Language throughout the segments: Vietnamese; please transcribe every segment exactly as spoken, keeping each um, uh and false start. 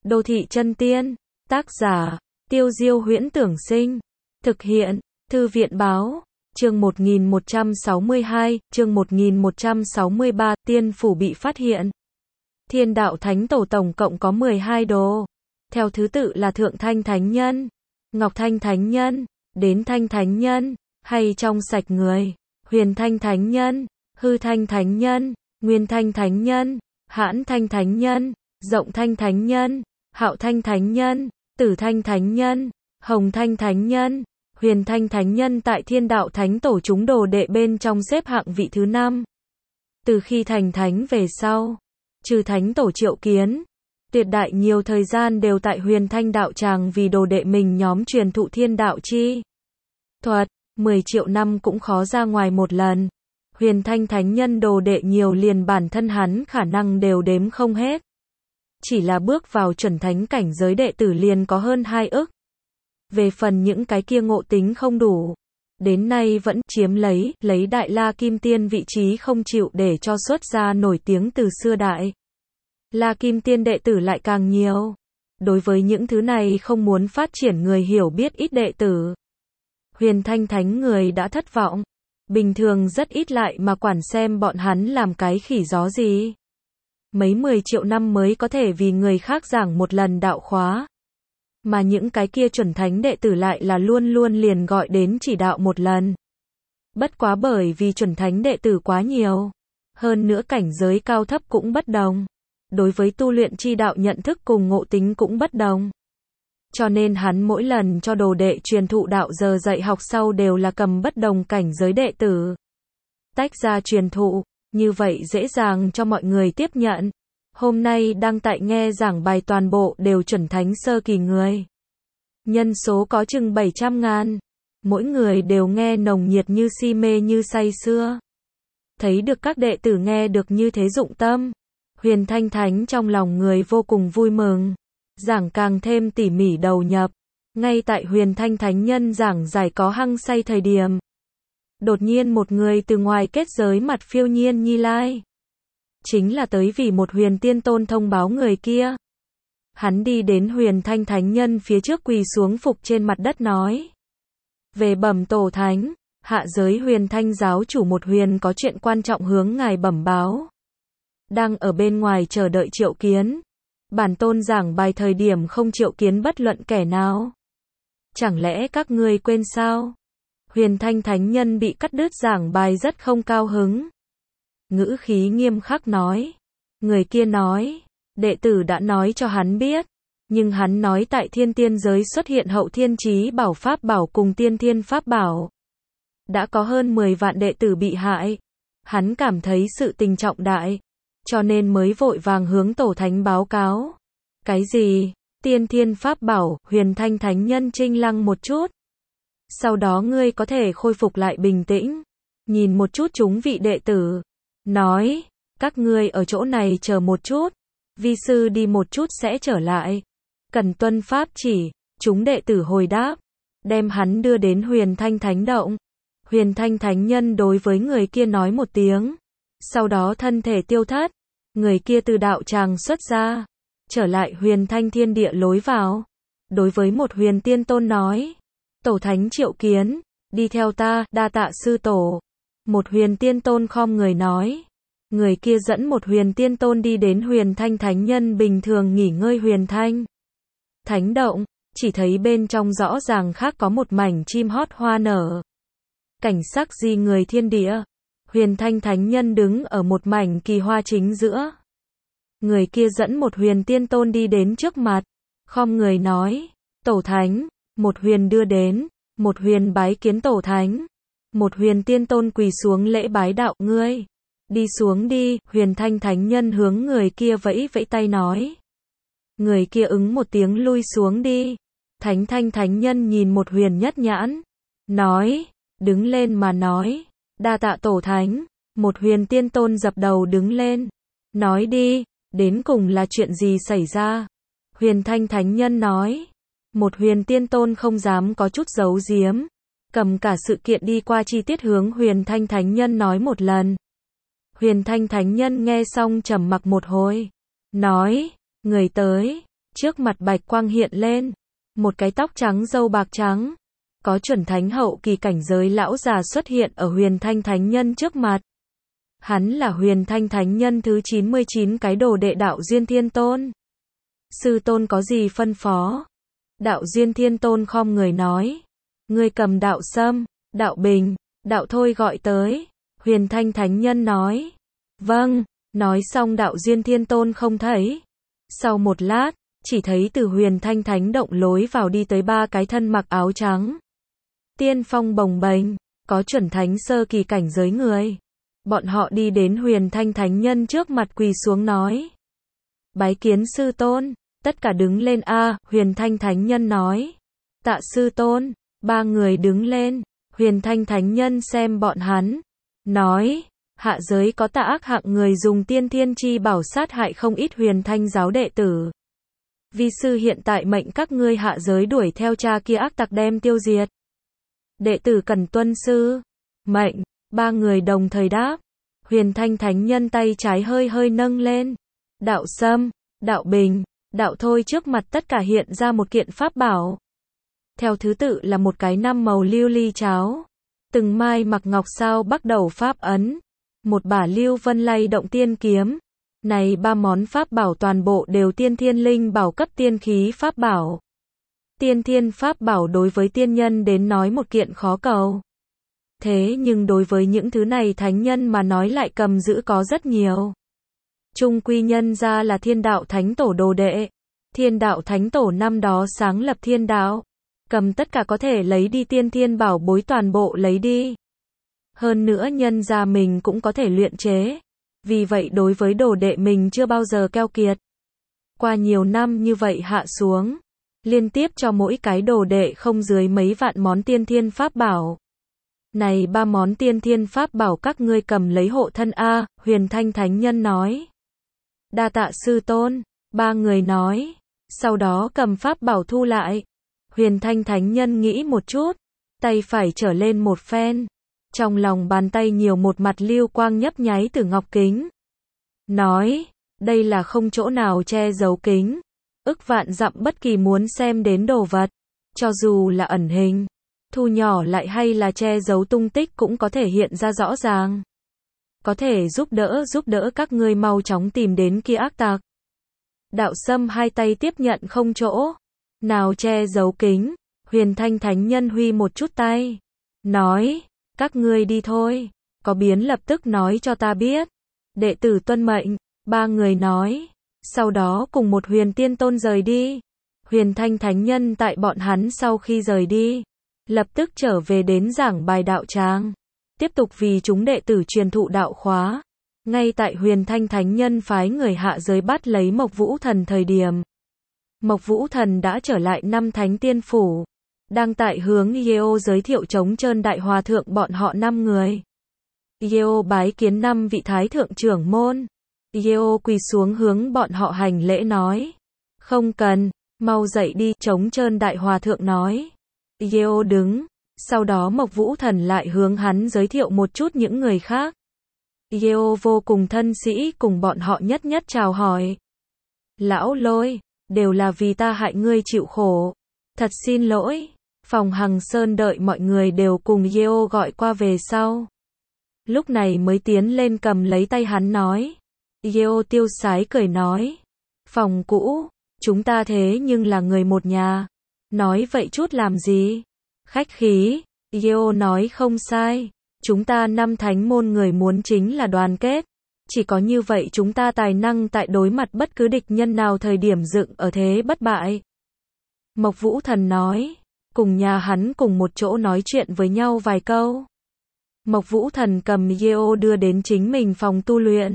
Đô thị chân tiên, tác giả, Tiêu Diêu Huyễn Tưởng Sinh, thực hiện, Thư viện báo, chương một nghìn một trăm sáu mươi hai, chương một nghìn một trăm sáu mươi ba, tiên phủ bị phát hiện. Thiên đạo thánh tổ tổng cộng có mười hai đồ, theo thứ tự là Thượng Thanh Thánh Nhân, Ngọc Thanh Thánh Nhân, Đến Thanh Thánh Nhân, hay trong sạch người, Huyền Thanh Thánh Nhân, Hư Thanh Thánh Nhân, Nguyên Thanh Thánh Nhân, Hãn Thanh Thánh Nhân, Rộng Thanh Thánh Nhân, Hạo Thanh Thánh Nhân, Tử Thanh Thánh Nhân, Hồng Thanh Thánh Nhân, Huyền Thanh Thánh Nhân tại Thiên Đạo Thánh Tổ chúng đồ đệ bên trong xếp hạng vị thứ năm. Từ khi thành thánh về sau, trừ Thánh Tổ Triệu Kiến, tuyệt đại nhiều thời gian đều tại Huyền Thanh đạo tràng vì đồ đệ mình nhóm truyền thụ thiên đạo chi thuật, mười triệu năm cũng khó ra ngoài một lần. Huyền Thanh Thánh Nhân đồ đệ nhiều liền bản thân hắn khả năng đều đếm không hết. Chỉ là bước vào chuẩn thánh cảnh giới đệ tử liền có hơn hai ức. Về phần những cái kia ngộ tính không đủ, đến nay vẫn chiếm lấy, lấy Đại La Kim Tiên vị trí không chịu để cho xuất ra nổi tiếng từ xưa Đại La Kim Tiên đệ tử lại càng nhiều. Đối với những thứ này không muốn phát triển người hiểu biết ít đệ tử, Huyền Thanh Thánh người đã thất vọng. Bình thường rất ít lại mà quản xem bọn hắn làm cái khỉ gió gì. Mấy mười triệu năm mới có thể vì người khác giảng một lần đạo khóa. Mà những cái kia chuẩn thánh đệ tử lại là luôn luôn liền gọi đến chỉ đạo một lần. Bất quá bởi vì chuẩn thánh đệ tử quá nhiều. Hơn nữa cảnh giới cao thấp cũng bất đồng. Đối với tu luyện chi đạo nhận thức cùng ngộ tính cũng bất đồng. Cho nên hắn mỗi lần cho đồ đệ truyền thụ đạo giờ dạy học sau đều là cầm bất đồng cảnh giới đệ tử. Tách ra truyền thụ, như vậy dễ dàng cho mọi người tiếp nhận. Hôm nay đang tại nghe giảng bài toàn bộ đều chuẩn thánh sơ kỳ người. Nhân số có chừng bảy trăm ngàn. Mỗi người đều nghe nồng nhiệt như si mê như say sưa. Thấy được các đệ tử nghe được như thế dụng tâm. Huyền Thanh Thánh trong lòng người vô cùng vui mừng. Giảng càng thêm tỉ mỉ đầu nhập. Ngay tại Huyền Thanh Thánh Nhân giảng giải có hăng say thời điểm. Đột nhiên một người từ ngoài kết giới mặt phiêu nhiên nhi lai. Chính là tới vì một Huyền Tiên Tôn thông báo người kia. Hắn đi đến Huyền Thanh Thánh Nhân phía trước quỳ xuống phục trên mặt đất nói. Về bẩm tổ thánh, hạ giới Huyền Thanh giáo chủ một huyền có chuyện quan trọng hướng ngài bẩm báo. Đang ở bên ngoài chờ đợi triệu kiến. Bản tôn giảng bài thời điểm không triệu kiến bất luận kẻ nào. Chẳng lẽ các ngươi quên sao? Huyền Thanh Thánh Nhân bị cắt đứt giảng bài rất không cao hứng. Ngữ khí nghiêm khắc nói. Người kia nói, đệ tử đã nói cho hắn biết. Nhưng hắn nói tại thiên tiên giới xuất hiện hậu thiên chí bảo pháp bảo cùng tiên thiên pháp bảo. Đã có hơn mười vạn đệ tử bị hại. Hắn cảm thấy sự tình trọng đại. Cho nên mới vội vàng hướng tổ thánh báo cáo. Cái gì? Tiên thiên pháp bảo, Huyền Thanh Thánh Nhân trinh lăng một chút. Sau đó ngươi có thể khôi phục lại bình tĩnh. Nhìn một chút chúng vị đệ tử. Nói, các ngươi ở chỗ này chờ một chút. Vi sư đi một chút sẽ trở lại. Cần tuân pháp chỉ, chúng đệ tử hồi đáp. Đem hắn đưa đến Huyền Thanh Thánh Động. Huyền Thanh Thánh Nhân đối với người kia nói một tiếng. Sau đó thân thể tiêu thất. Người kia từ đạo tràng xuất ra. Trở lại Huyền Thanh Thiên Địa lối vào. Đối với một Huyền Tiên Tôn nói. Tổ thánh triệu kiến. Đi theo ta, đa tạ sư tổ. Một Huyền Tiên Tôn khom người nói. Người kia dẫn một Huyền Tiên Tôn đi đến Huyền Thanh Thánh Nhân bình thường nghỉ ngơi Huyền Thanh Thánh Động. Chỉ thấy bên trong rõ ràng khác có một mảnh chim hót hoa nở. Cảnh sắc di người thiên địa. Huyền Thanh Thánh Nhân đứng ở một mảnh kỳ hoa chính giữa. Người kia dẫn một Huyền Tiên Tôn đi đến trước mặt. Khom người nói. Tổ thánh. Một huyền đưa đến. Một huyền bái kiến tổ thánh. Một Huyền Tiên Tôn quỳ xuống lễ bái đạo ngươi. Đi xuống đi. Huyền Thanh Thánh Nhân hướng người kia vẫy vẫy tay nói. Người kia ứng một tiếng lui xuống đi. Thánh Thanh Thánh Nhân nhìn một huyền nhất nhãn. Nói. Đứng lên mà nói. Đa tạ tổ thánh. Một Huyền Tiên Tôn dập đầu đứng lên. Nói đi. Đến cùng là chuyện gì xảy ra? Huyền Thanh Thánh Nhân nói. Một Huyền Tiên Tôn không dám có chút giấu giếm. Cầm cả sự kiện đi qua chi tiết hướng Huyền Thanh Thánh Nhân nói một lần. Huyền Thanh Thánh Nhân nghe xong trầm mặc một hồi. Nói. Người tới. Trước mặt bạch quang hiện lên, một cái tóc trắng râu bạc trắng, có chuẩn thánh hậu kỳ cảnh giới lão già xuất hiện ở Huyền Thanh Thánh Nhân trước mặt. Hắn là Huyền Thanh Thánh Nhân thứ chín mươi chín cái đồ đệ Đạo Duyên Thiên Tôn. Sư tôn có gì phân phó? Đạo Duyên Thiên Tôn khom người nói. Ngươi cầm đạo sâm, đạo bình, đạo thôi gọi tới. Huyền Thanh Thánh Nhân nói. Vâng, nói xong Đạo Duyên Thiên Tôn không thấy. Sau một lát, chỉ thấy từ Huyền Thanh Thánh động lối vào đi tới ba cái thân mặc áo trắng. Tiên phong bồng bềnh, có chuẩn thánh sơ kỳ cảnh giới người. Bọn họ đi đến Huyền Thanh Thánh Nhân trước mặt quỳ xuống nói. Bái kiến sư tôn, tất cả đứng lên a. Huyền Thanh Thánh Nhân nói. Tạ sư tôn, ba người đứng lên. Huyền Thanh Thánh Nhân xem bọn hắn, nói, hạ giới có tà ác hạng người dùng tiên thiên chi bảo sát hại không ít Huyền Thanh giáo đệ tử. Vi sư hiện tại mệnh các ngươi hạ giới đuổi theo cha kia ác tặc đem tiêu diệt. Đệ tử cần tuân sư. Mệnh, ba người đồng thời đáp. Huyền Thanh Thánh Nhân tay trái hơi hơi nâng lên. Đạo sâm, đạo bình, đạo thôi trước mặt tất cả hiện ra một kiện pháp bảo. Theo thứ tự là một cái năm màu lưu ly cháo. Từng mai mặc ngọc sao bắt đầu pháp ấn. Một bả lưu vân lay động tiên kiếm. Này ba món pháp bảo toàn bộ đều tiên thiên linh bảo cấp tiên khí pháp bảo. Tiên thiên pháp bảo đối với tiên nhân đến nói một kiện khó cầu. Thế nhưng đối với những thứ này thánh nhân mà nói lại cầm giữ có rất nhiều. Trung quy nhân ra là thiên đạo thánh tổ đồ đệ. Thiên đạo thánh tổ năm đó sáng lập thiên đạo. Cầm tất cả có thể lấy đi tiên thiên bảo bối toàn bộ lấy đi. Hơn nữa nhân ra mình cũng có thể luyện chế. Vì vậy đối với đồ đệ mình chưa bao giờ keo kiệt. Qua nhiều năm như vậy hạ xuống. Liên tiếp cho mỗi cái đồ đệ không dưới mấy vạn món tiên thiên pháp bảo. Này ba món tiên thiên pháp bảo các ngươi cầm lấy hộ thân a. Huyền Thanh Thánh Nhân nói. Đa tạ sư tôn. Ba người nói. Sau đó cầm pháp bảo thu lại. Huyền Thanh Thánh Nhân nghĩ một chút. Tay phải trở lên một phen. Trong lòng bàn tay nhiều một mặt lưu quang nhấp nháy từ ngọc kính. Nói. Đây là không chỗ nào che giấu kính. Ức vạn dặm bất kỳ muốn xem đến đồ vật. Cho dù là ẩn hình. Thu nhỏ lại hay là che giấu tung tích cũng có thể hiện ra rõ ràng. Có thể giúp đỡ giúp đỡ các ngươi mau chóng tìm đến kia ác tặc. Đạo sâm hai tay tiếp nhận không chỗ. Nào che giấu kính. Huyền Thanh Thánh Nhân huy một chút tay. Nói. Các ngươi đi thôi. Có biến lập tức nói cho ta biết. Đệ tử tuân mệnh. Ba người nói. Sau đó cùng một Huyền Tiên Tôn rời đi. Huyền Thanh Thánh Nhân tại bọn hắn sau khi rời đi. Lập tức trở về đến giảng bài đạo tràng. Tiếp tục vì chúng đệ tử truyền thụ đạo khóa. Ngay tại Huyền Thanh Thánh Nhân phái người hạ giới bắt lấy Mộc Vũ Thần thời điểm. Mộc Vũ Thần đã trở lại năm Thánh Tiên Phủ. Đang tại hướng Yeo giới thiệu trống trơn đại hòa thượng bọn họ năm người. Yeo bái kiến năm vị thái thượng trưởng môn. Yeo quỳ xuống hướng bọn họ hành lễ nói. Không cần, mau dậy đi, trống trơn đại hòa thượng nói. Yeo đứng, sau đó Mộc Vũ Thần lại hướng hắn giới thiệu một chút những người khác. Yeo vô cùng thân sĩ cùng bọn họ nhất nhất chào hỏi. Lão Lôi, đều là vì ta hại ngươi chịu khổ. Thật xin lỗi. Phòng Hằng Sơn đợi mọi người đều cùng Yeo gọi qua về sau. Lúc này mới tiến lên cầm lấy tay hắn nói. Yeo tiêu sái cười nói. Phòng cũ, chúng ta thế nhưng là người một nhà. Nói vậy chút làm gì? Khách khí. Yeo nói không sai. Chúng ta năm thánh môn người muốn chính là đoàn kết. Chỉ có như vậy chúng ta tài năng tại đối mặt bất cứ địch nhân nào thời điểm dựng ở thế bất bại. Mộc Vũ Thần nói. Cùng nhà hắn cùng một chỗ nói chuyện với nhau vài câu. Mộc Vũ Thần cầm Yeo đưa đến chính mình phòng tu luyện.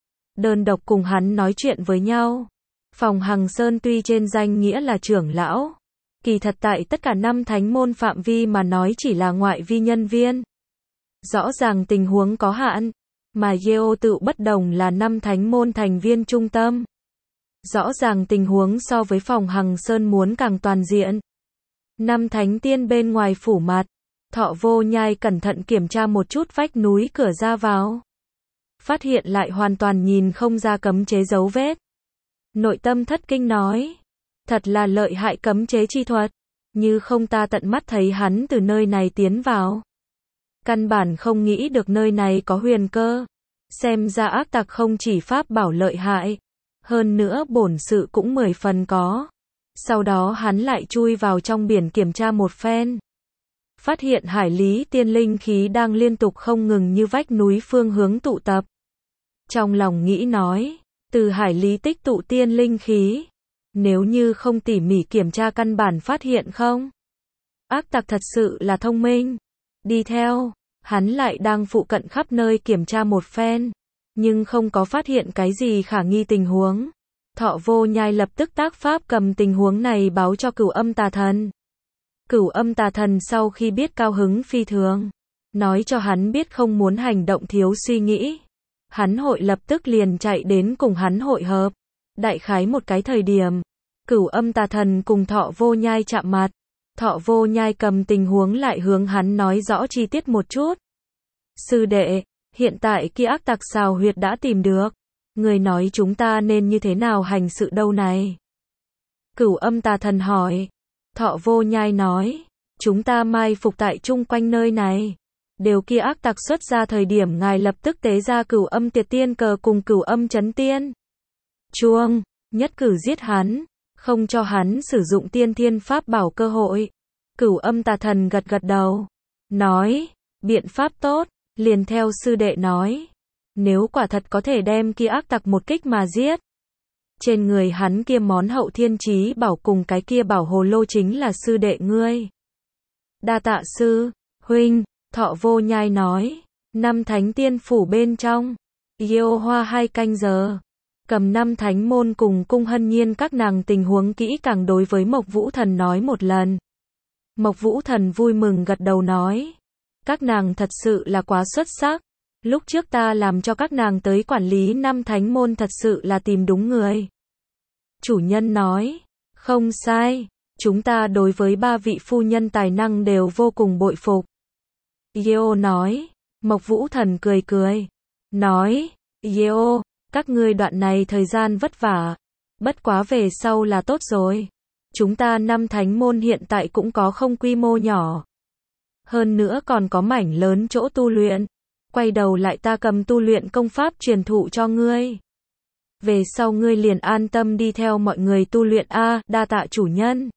Đơn độc cùng hắn nói chuyện với nhau. Phòng Hằng Sơn tuy trên danh nghĩa là trưởng lão. Kỳ thật tại tất cả năm thánh môn phạm vi mà nói chỉ là ngoại vi nhân viên. Rõ ràng tình huống có hạn. Mà Yeo tự bất đồng là năm thánh môn thành viên trung tâm. Rõ ràng tình huống so với phòng Hằng Sơn muốn càng toàn diện. Năm thánh tiên bên ngoài phủ mặt. Thọ Vô Nhai cẩn thận kiểm tra một chút vách núi cửa ra vào. Phát hiện lại hoàn toàn nhìn không ra cấm chế dấu vết. Nội tâm thất kinh nói. Thật là lợi hại cấm chế chi thuật. Như không ta tận mắt thấy hắn từ nơi này tiến vào. Căn bản không nghĩ được nơi này có huyền cơ. Xem ra ác tặc không chỉ pháp bảo lợi hại. Hơn nữa bổn sự cũng mười phần có. Sau đó hắn lại chui vào trong biển kiểm tra một phen. Phát hiện hải lý tiên linh khí đang liên tục không ngừng như vách núi phương hướng tụ tập. Trong lòng nghĩ nói, từ hải lý tích tụ tiên linh khí. Nếu như không tỉ mỉ kiểm tra căn bản phát hiện không. Ác tặc thật sự là thông minh. Đi theo, hắn lại đang phụ cận khắp nơi kiểm tra một phen. Nhưng không có phát hiện cái gì khả nghi tình huống. Thọ Vô Nhai lập tức tác pháp cầm tình huống này báo cho Cửu Âm Tà Thần. Cửu Âm Tà Thần sau khi biết cao hứng phi thường. Nói cho hắn biết không muốn hành động thiếu suy nghĩ. Hắn hội lập tức liền chạy đến cùng hắn hội hợp. Đại khái một cái thời điểm. Cửu Âm Tà Thần cùng Thọ Vô Nhai chạm mặt. Thọ Vô Nhai cầm tình huống lại hướng hắn nói rõ chi tiết một chút. Sư đệ, hiện tại kia ác tặc xào huyệt đã tìm được. Người nói chúng ta nên như thế nào hành sự đâu này? Cửu Âm Tà Thần hỏi. Thọ Vô Nhai nói. Chúng ta mai phục tại chung quanh nơi này. Đều kia ác tặc xuất ra thời điểm ngài lập tức tế ra Cửu Âm Tiệt Tiên cờ cùng Cửu Âm Chấn Tiên Chuông, nhất cử giết hắn. Không cho hắn sử dụng tiên thiên pháp bảo cơ hội. Cửu Âm Tà Thần gật gật đầu. Nói. Biện pháp tốt. Liền theo sư đệ nói. Nếu quả thật có thể đem kia ác tặc một kích mà giết. Trên người hắn kia món hậu thiên chí bảo cùng cái kia bảo hồ lô chính là sư đệ ngươi. Đa tạ sư, huynh, Thọ Vô Nhai nói. Năm thánh tiên phủ bên trong. Yêu hoa hai canh giờ. Cầm năm thánh môn cùng cung hân nhiên các nàng tình huống kỹ càng đối với Mộc Vũ Thần nói một lần. Mộc Vũ Thần vui mừng gật đầu nói. Các nàng thật sự là quá xuất sắc. Lúc trước ta làm cho các nàng tới quản lý năm thánh môn thật sự là tìm đúng người. Chủ nhân nói. Không sai. Chúng ta đối với ba vị phu nhân tài năng đều vô cùng bội phục. Yeo nói. Mộc Vũ Thần cười cười. Nói. Yeo, các ngươi đoạn này thời gian vất vả. Bất quá về sau là tốt rồi. Chúng ta năm thánh môn hiện tại cũng có không quy mô nhỏ. Hơn nữa còn có mảnh lớn chỗ tu luyện. Quay đầu lại ta cầm tu luyện công pháp truyền thụ cho ngươi. Về sau ngươi liền an tâm đi theo mọi người tu luyện a, đa tạ chủ nhân.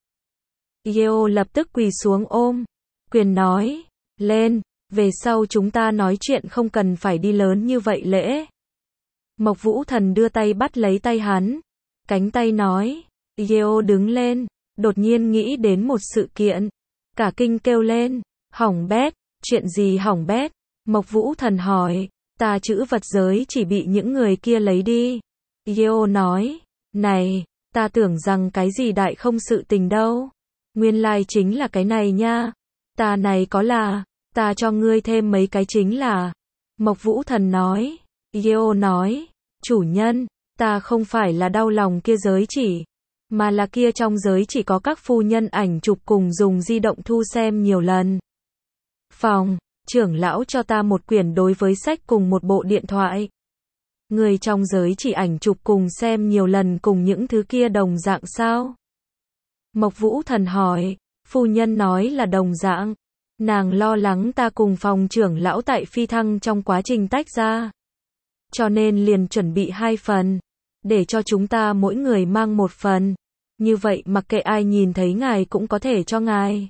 Yeo lập tức quỳ xuống ôm. Quyền nói. Lên, về sau chúng ta nói chuyện không cần phải đi lớn như vậy lễ. Mộc Vũ Thần đưa tay bắt lấy tay hắn. Cánh tay nói. Yeo đứng lên. Đột nhiên nghĩ đến một sự kiện. Cả kinh kêu lên. Hỏng bét. Chuyện gì hỏng bét? Mộc Vũ Thần hỏi. Ta chữ vật giới chỉ bị những người kia lấy đi. Yeo nói. Này, ta tưởng rằng cái gì đại không sự tình đâu. Nguyên lai chính là cái này nha. Ta này có là. Ta cho ngươi thêm mấy cái chính là. Mộc Vũ Thần nói. Yeo nói. Chủ nhân, ta không phải là đau lòng kia giới chỉ. Mà là kia trong giới chỉ có các phu nhân ảnh chụp cùng dùng di động thu xem nhiều lần. Phòng, trưởng lão cho ta một quyển đối với sách cùng một bộ điện thoại. Người trong giới chỉ ảnh chụp cùng xem nhiều lần cùng những thứ kia đồng dạng sao? Mộc Vũ Thần hỏi, phu nhân nói là đồng dạng. Nàng lo lắng ta cùng phòng trưởng lão tại phi thăng trong quá trình tách ra. Cho nên liền chuẩn bị hai phần. Để cho chúng ta mỗi người mang một phần. Như vậy mặc kệ ai nhìn thấy ngài cũng có thể cho ngài.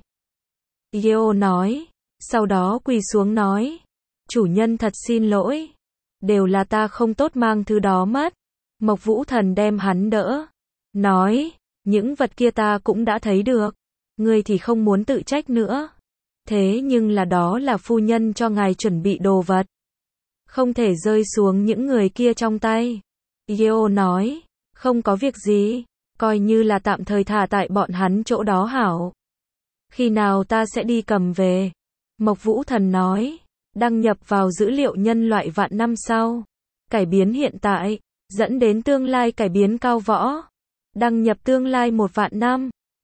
Yeo nói. Sau đó quỳ xuống nói. Chủ nhân thật xin lỗi. Đều là ta không tốt mang thứ đó mất. Mộc Vũ Thần đem hắn đỡ. Nói. Những vật kia ta cũng đã thấy được. Ngươi thì không muốn tự trách nữa. Thế nhưng là đó là phu nhân cho ngài chuẩn bị đồ vật. Không thể rơi xuống những người kia trong tay. Yeo nói. Không có việc gì. Coi như là tạm thời thả tại bọn hắn chỗ đó hảo. Khi nào ta sẽ đi cầm về. Mộc Vũ Thần nói. Đăng nhập vào dữ liệu nhân loại vạn năm sau. Cải biến hiện tại. Dẫn đến tương lai cải biến cao võ. Đăng nhập tương lai một vạn năm.